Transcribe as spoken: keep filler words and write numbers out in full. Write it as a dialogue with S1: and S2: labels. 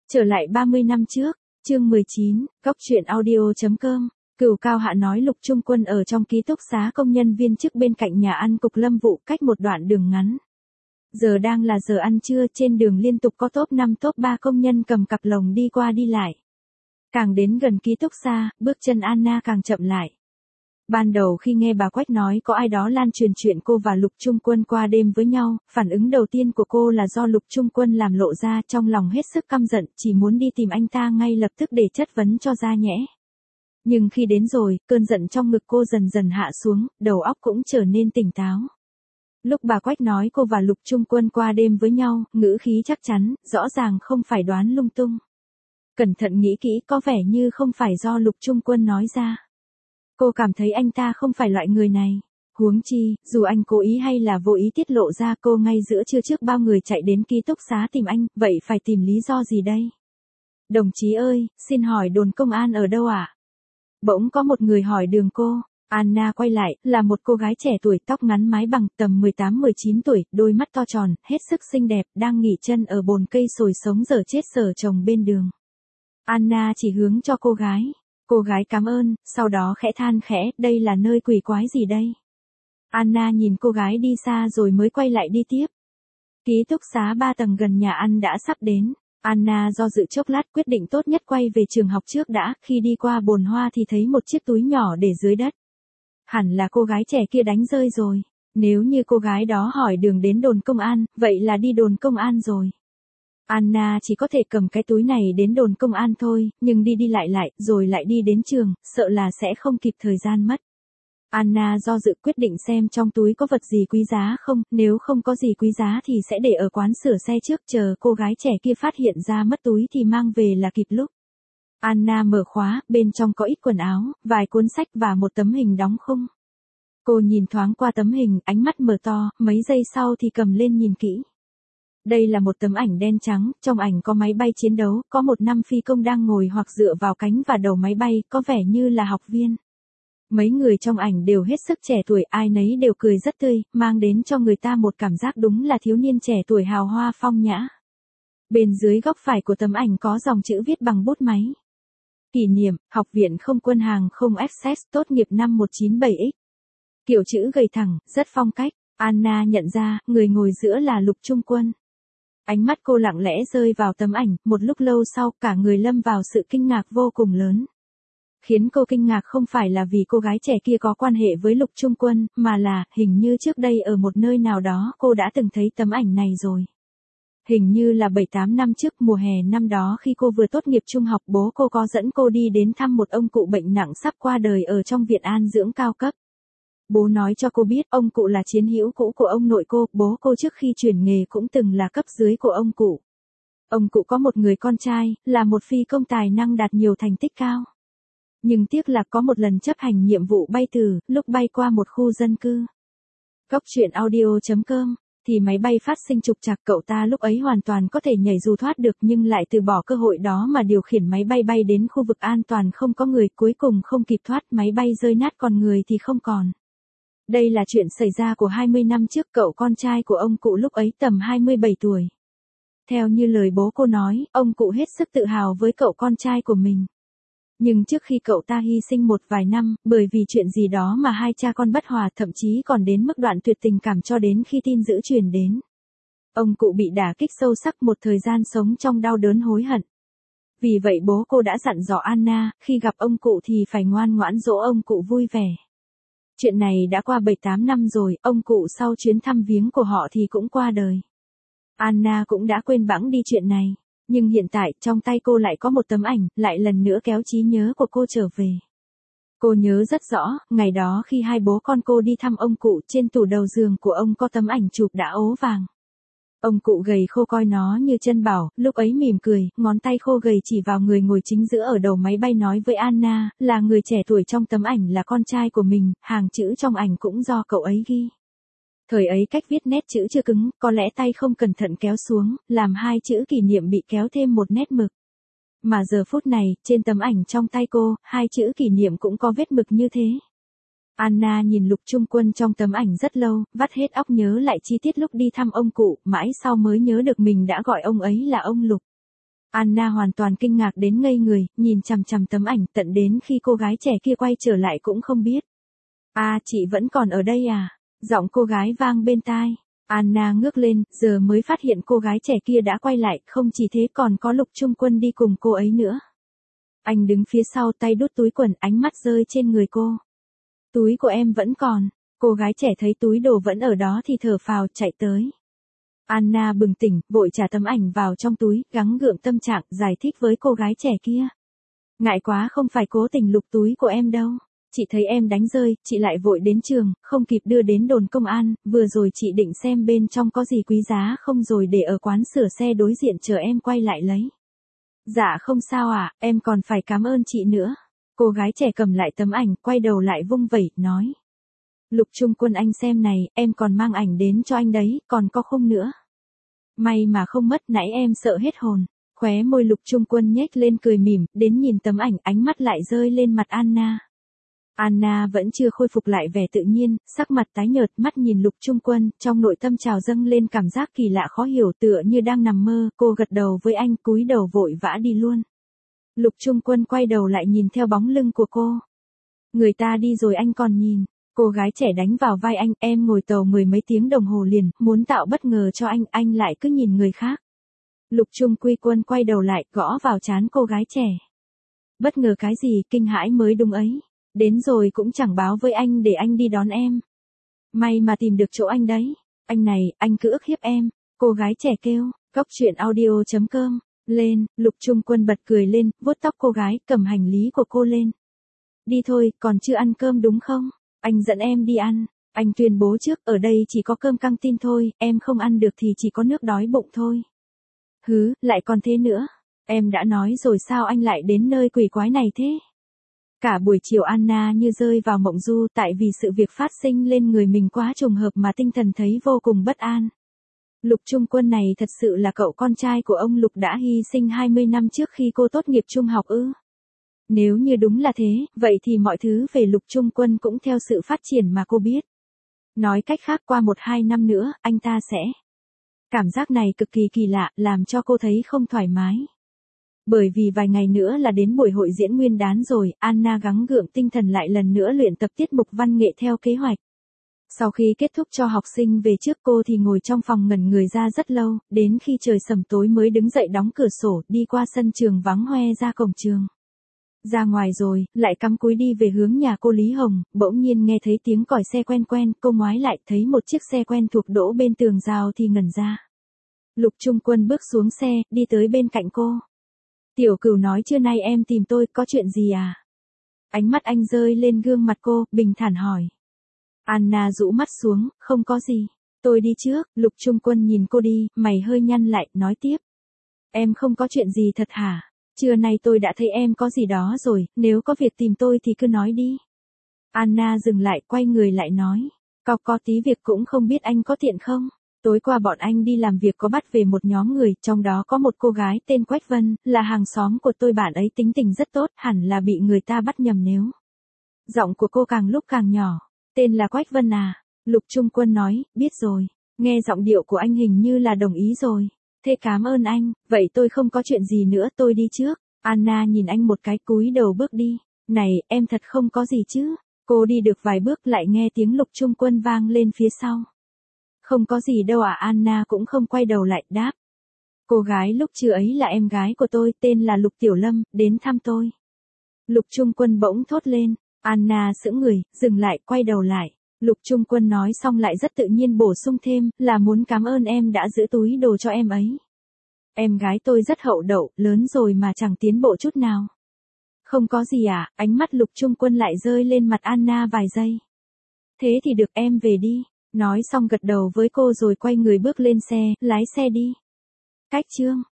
S1: Trở lại ba mươi năm trước, chương mười chín, góc truyện audio chấm com. Cửu Cao Hạ nói Lục Trung Quân ở trong ký túc xá công nhân viên chức bên cạnh nhà ăn cục Lâm Vụ cách một đoạn đường ngắn. Giờ đang là giờ ăn trưa, trên đường liên tục có top năm top ba công nhân cầm cặp lồng đi qua đi lại. Càng đến gần ký túc xá, bước chân Anna càng chậm lại. Ban đầu khi nghe bà Quách nói có ai đó lan truyền chuyện cô và Lục Trung Quân qua đêm với nhau, phản ứng đầu tiên của cô là do Lục Trung Quân làm lộ ra, trong lòng hết sức căm giận, chỉ muốn đi tìm anh ta ngay lập tức để chất vấn cho ra nhẽ. Nhưng khi đến rồi, cơn giận trong ngực cô dần dần hạ xuống, đầu óc cũng trở nên tỉnh táo. Lúc bà Quách nói cô và Lục Trung Quân qua đêm với nhau, ngữ khí chắc chắn, rõ ràng không phải đoán lung tung. Cẩn thận nghĩ kỹ, có vẻ như không phải do Lục Trung Quân nói ra. Cô cảm thấy anh ta không phải loại người này. Huống chi, dù anh cố ý hay là vô ý tiết lộ ra, cô ngay giữa trưa trước bao người chạy đến ký túc xá tìm anh, vậy phải tìm lý do gì đây? Đồng chí ơi, xin hỏi đồn công an ở đâu ạ? À? Bỗng có một người hỏi đường cô. Anna quay lại, là một cô gái trẻ tuổi, tóc ngắn mái bằng, tầm mười tám mười chín tuổi, đôi mắt to tròn, hết sức xinh đẹp, đang nghỉ chân ở bồn cây sồi sống dở chết sở trồng bên đường. Anna chỉ hướng cho cô gái. Cô gái cảm ơn, sau đó khẽ than khẽ, đây là nơi quỷ quái gì đây? Anna nhìn cô gái đi xa rồi mới quay lại đi tiếp. Ký túc xá ba tầng gần nhà ăn đã sắp đến. Anna do dự chốc lát quyết định tốt nhất quay về trường học trước đã, khi đi qua bồn hoa thì thấy một chiếc túi nhỏ để dưới đất. Hẳn là cô gái trẻ kia đánh rơi rồi. Nếu như cô gái đó hỏi đường đến đồn công an, vậy là đi đồn công an rồi. Anna chỉ có thể cầm cái túi này đến đồn công an thôi, nhưng đi đi lại lại, rồi lại đi đến trường, sợ là sẽ không kịp thời gian mất. Anna do dự quyết định xem trong túi có vật gì quý giá không, nếu không có gì quý giá thì sẽ để ở quán sửa xe trước, chờ cô gái trẻ kia phát hiện ra mất túi thì mang về là kịp lúc. Anna mở khóa, bên trong có ít quần áo, vài cuốn sách và một tấm hình đóng khung. Cô nhìn thoáng qua tấm hình, ánh mắt mở to, mấy giây sau thì cầm lên nhìn kỹ. Đây là một tấm ảnh đen trắng, trong ảnh có máy bay chiến đấu, có một năm phi công đang ngồi hoặc dựa vào cánh và đầu máy bay, có vẻ như là học viên. Mấy người trong ảnh đều hết sức trẻ tuổi, ai nấy đều cười rất tươi, mang đến cho người ta một cảm giác đúng là thiếu niên trẻ tuổi hào hoa phong nhã. Bên dưới góc phải của tấm ảnh có dòng chữ viết bằng bút máy. Kỷ niệm, Học viện Không quân hàng không ép ét tốt nghiệp năm một chín bảy x. Kiểu chữ gầy thẳng, rất phong cách. Anna nhận ra, người ngồi giữa là Lục Trung Quân. Ánh mắt cô lặng lẽ rơi vào tấm ảnh, một lúc lâu sau, cả người lâm vào sự kinh ngạc vô cùng lớn. Khiến cô kinh ngạc không phải là vì cô gái trẻ kia có quan hệ với Lục Trung Quân, mà là, hình như trước đây ở một nơi nào đó cô đã từng thấy tấm ảnh này rồi. Hình như là bảy tám năm trước, mùa hè năm đó khi cô vừa tốt nghiệp trung học, bố cô có dẫn cô đi đến thăm một ông cụ bệnh nặng sắp qua đời ở trong viện an dưỡng cao cấp. Bố nói cho cô biết ông cụ là chiến hữu cũ của ông nội cô, bố cô trước khi chuyển nghề cũng từng là cấp dưới của ông cụ. Ông cụ có một người con trai, là một phi công tài năng đạt nhiều thành tích cao. Nhưng tiếc là có một lần chấp hành nhiệm vụ bay từ, lúc bay qua một khu dân cư. Góc truyện audio chấm com, thì máy bay phát sinh trục trặc, cậu ta lúc ấy hoàn toàn có thể nhảy dù thoát được nhưng lại từ bỏ cơ hội đó mà điều khiển máy bay bay đến khu vực an toàn không có người, cuối cùng không kịp thoát, máy bay rơi nát còn người thì không còn. Đây là chuyện xảy ra của hai mươi năm trước, cậu con trai của ông cụ lúc ấy tầm hai mươi bảy tuổi. Theo như lời bố cô nói, ông cụ hết sức tự hào với cậu con trai của mình. Nhưng trước khi cậu ta hy sinh một vài năm, bởi vì chuyện gì đó mà hai cha con bất hòa, thậm chí còn đến mức đoạn tuyệt tình cảm, cho đến khi tin dữ truyền đến. Ông cụ bị đả kích sâu sắc, một thời gian sống trong đau đớn hối hận. Vì vậy bố cô đã dặn dò Anna, khi gặp ông cụ thì phải ngoan ngoãn dỗ ông cụ vui vẻ. Chuyện này đã qua bảy tám năm rồi, ông cụ sau chuyến thăm viếng của họ thì cũng qua đời. Anna cũng đã quên bẵng đi chuyện này. Nhưng hiện tại, trong tay cô lại có một tấm ảnh, lại lần nữa kéo trí nhớ của cô trở về. Cô nhớ rất rõ, ngày đó khi hai bố con cô đi thăm ông cụ, trên tủ đầu giường của ông có tấm ảnh chụp đã ố vàng. Ông cụ gầy khô coi nó như chân bảo, lúc ấy mỉm cười, ngón tay khô gầy chỉ vào người ngồi chính giữa ở đầu máy bay, nói với Anna, là người trẻ tuổi trong tấm ảnh là con trai của mình, hàng chữ trong ảnh cũng do cậu ấy ghi. Thời ấy cách viết nét chữ chưa cứng, có lẽ tay không cẩn thận kéo xuống, làm hai chữ kỷ niệm bị kéo thêm một nét mực. Mà giờ phút này, trên tấm ảnh trong tay cô, hai chữ kỷ niệm cũng có vết mực như thế. Anna nhìn Lục Trung Quân trong tấm ảnh rất lâu, vắt hết óc nhớ lại chi tiết lúc đi thăm ông cụ, mãi sau mới nhớ được mình đã gọi ông ấy là ông Lục. Anna hoàn toàn kinh ngạc đến ngây người, nhìn chằm chằm tấm ảnh tận đến khi cô gái trẻ kia quay trở lại cũng không biết. À, chị vẫn còn ở đây à? Giọng cô gái vang bên tai. Anna ngước lên, giờ mới phát hiện cô gái trẻ kia đã quay lại, không chỉ thế còn có Lục Trung Quân đi cùng cô ấy nữa. Anh đứng phía sau tay đút túi quần, ánh mắt rơi trên người cô. Túi của em vẫn còn. Cô gái trẻ thấy túi đồ vẫn ở đó thì thở phào chạy tới. Anna bừng tỉnh, vội trả tấm ảnh vào trong túi, gắng gượng tâm trạng, giải thích với cô gái trẻ kia. Ngại quá, không phải cố tình lục túi của em đâu. Chị thấy em đánh rơi, chị lại vội đến trường, không kịp đưa đến đồn công an, vừa rồi chị định xem bên trong có gì quý giá không rồi để ở quán sửa xe đối diện chờ em quay lại lấy. Dạ không sao ạ, à, em còn phải cảm ơn chị nữa. Cô gái trẻ cầm lại tấm ảnh, quay đầu lại vung vẩy, nói. Lục Trung Quân anh xem này, em còn mang ảnh đến cho anh đấy, còn có khung nữa. May mà không mất, nãy em sợ hết hồn. Khóe môi Lục Trung Quân nhếch lên cười mỉm, đến nhìn tấm ảnh, ánh mắt lại rơi lên mặt Anna. Anna vẫn chưa khôi phục lại vẻ tự nhiên, sắc mặt tái nhợt, mắt nhìn Lục Trung Quân, trong nội tâm trào dâng lên cảm giác kỳ lạ khó hiểu tựa như đang nằm mơ, cô gật đầu với anh, cúi đầu vội vã đi luôn. Lục Trung Quân quay đầu lại nhìn theo bóng lưng của cô. Người ta đi rồi anh còn nhìn. Cô gái trẻ đánh vào vai anh, em ngồi tàu mười mấy tiếng đồng hồ liền, muốn tạo bất ngờ cho anh, anh lại cứ nhìn người khác. Lục Trung Quy Quân quay đầu lại, gõ vào trán cô gái trẻ. Bất ngờ cái gì, kinh hãi mới đúng ấy. Đến rồi cũng chẳng báo với anh để anh đi đón em. May mà tìm được chỗ anh đấy. Anh này, anh cứ ức hiếp em. Cô gái trẻ kêu, góc chuyện audio chấm com. Lên, Lục Trung Quân bật cười lên, vuốt tóc cô gái, cầm hành lý của cô lên. Đi thôi, còn chưa ăn cơm đúng không? Anh dẫn em đi ăn. Anh tuyên bố trước, ở đây chỉ có cơm căng tin thôi, em không ăn được thì chỉ có nước đói bụng thôi. Hứ, lại còn thế nữa. Em đã nói rồi sao anh lại đến nơi quỷ quái này thế? Cả buổi chiều Anna như rơi vào mộng du tại vì sự việc phát sinh lên người mình quá trùng hợp mà tinh thần thấy vô cùng bất an. Lục Trung Quân này thật sự là cậu con trai của ông Lục đã hy sinh hai mươi năm trước khi cô tốt nghiệp trung học ư? Nếu như đúng là thế, vậy thì mọi thứ về Lục Trung Quân cũng theo sự phát triển mà cô biết. Nói cách khác qua một hai năm nữa, anh ta sẽ... Cảm giác này cực kỳ kỳ lạ, làm cho cô thấy không thoải mái. Bởi vì vài ngày nữa là đến buổi hội diễn nguyên đán rồi, Anna gắng gượng tinh thần lại lần nữa luyện tập tiết mục văn nghệ theo kế hoạch. Sau khi kết thúc cho học sinh về trước cô thì ngồi trong phòng ngẩn người ra rất lâu, đến khi trời sầm tối mới đứng dậy đóng cửa sổ, đi qua sân trường vắng hoe ra cổng trường. Ra ngoài rồi, lại cắm cúi đi về hướng nhà cô Lý Hồng, bỗng nhiên nghe thấy tiếng còi xe quen quen, cô ngoái lại thấy một chiếc xe quen thuộc đỗ bên tường rào thì ngẩn ra. Lục Trung Quân bước xuống xe, đi tới bên cạnh cô. Tiểu Cửu nói trưa nay em tìm tôi, có chuyện gì à? Ánh mắt anh rơi lên gương mặt cô, bình thản hỏi. Anna rũ mắt xuống, không có gì. Tôi đi trước, Lục Trung Quân nhìn cô đi, mày hơi nhăn lại, nói tiếp. Em không có chuyện gì thật hả? Trưa nay tôi đã thấy em có gì đó rồi, nếu có việc tìm tôi thì cứ nói đi. Anna dừng lại, quay người lại nói. Có có tí việc cũng không biết anh có tiện không? Tối qua bọn anh đi làm việc có bắt về một nhóm người, trong đó có một cô gái tên Quách Vân, là hàng xóm của tôi, bạn ấy tính tình rất tốt, hẳn là bị người ta bắt nhầm nếu. Giọng của cô càng lúc càng nhỏ. Tên là Quách Vân à? Lục Trung Quân nói, biết rồi. Nghe giọng điệu của anh hình như là đồng ý rồi. Thế cảm ơn anh, vậy tôi không có chuyện gì nữa, tôi đi trước. Anna nhìn anh một cái, cúi đầu bước đi. Này, em thật không có gì chứ? Cô đi được vài bước lại nghe tiếng Lục Trung Quân vang lên phía sau. Không có gì đâu à, Anna cũng không quay đầu lại, đáp. Cô gái lúc trưa ấy là em gái của tôi, tên là Lục Tiểu Lâm, đến thăm tôi. Lục Trung Quân bỗng thốt lên. Anna sững người, dừng lại, quay đầu lại. Lục Trung Quân nói xong lại rất tự nhiên bổ sung thêm, là muốn cảm ơn em đã giữ túi đồ cho em ấy. Em gái tôi rất hậu đậu, lớn rồi mà chẳng tiến bộ chút nào. Không có gì à, ánh mắt Lục Trung Quân lại rơi lên mặt Anna vài giây. Thế thì được, em về đi. Nói xong gật đầu với cô rồi quay người bước lên xe, lái xe đi. Cách chương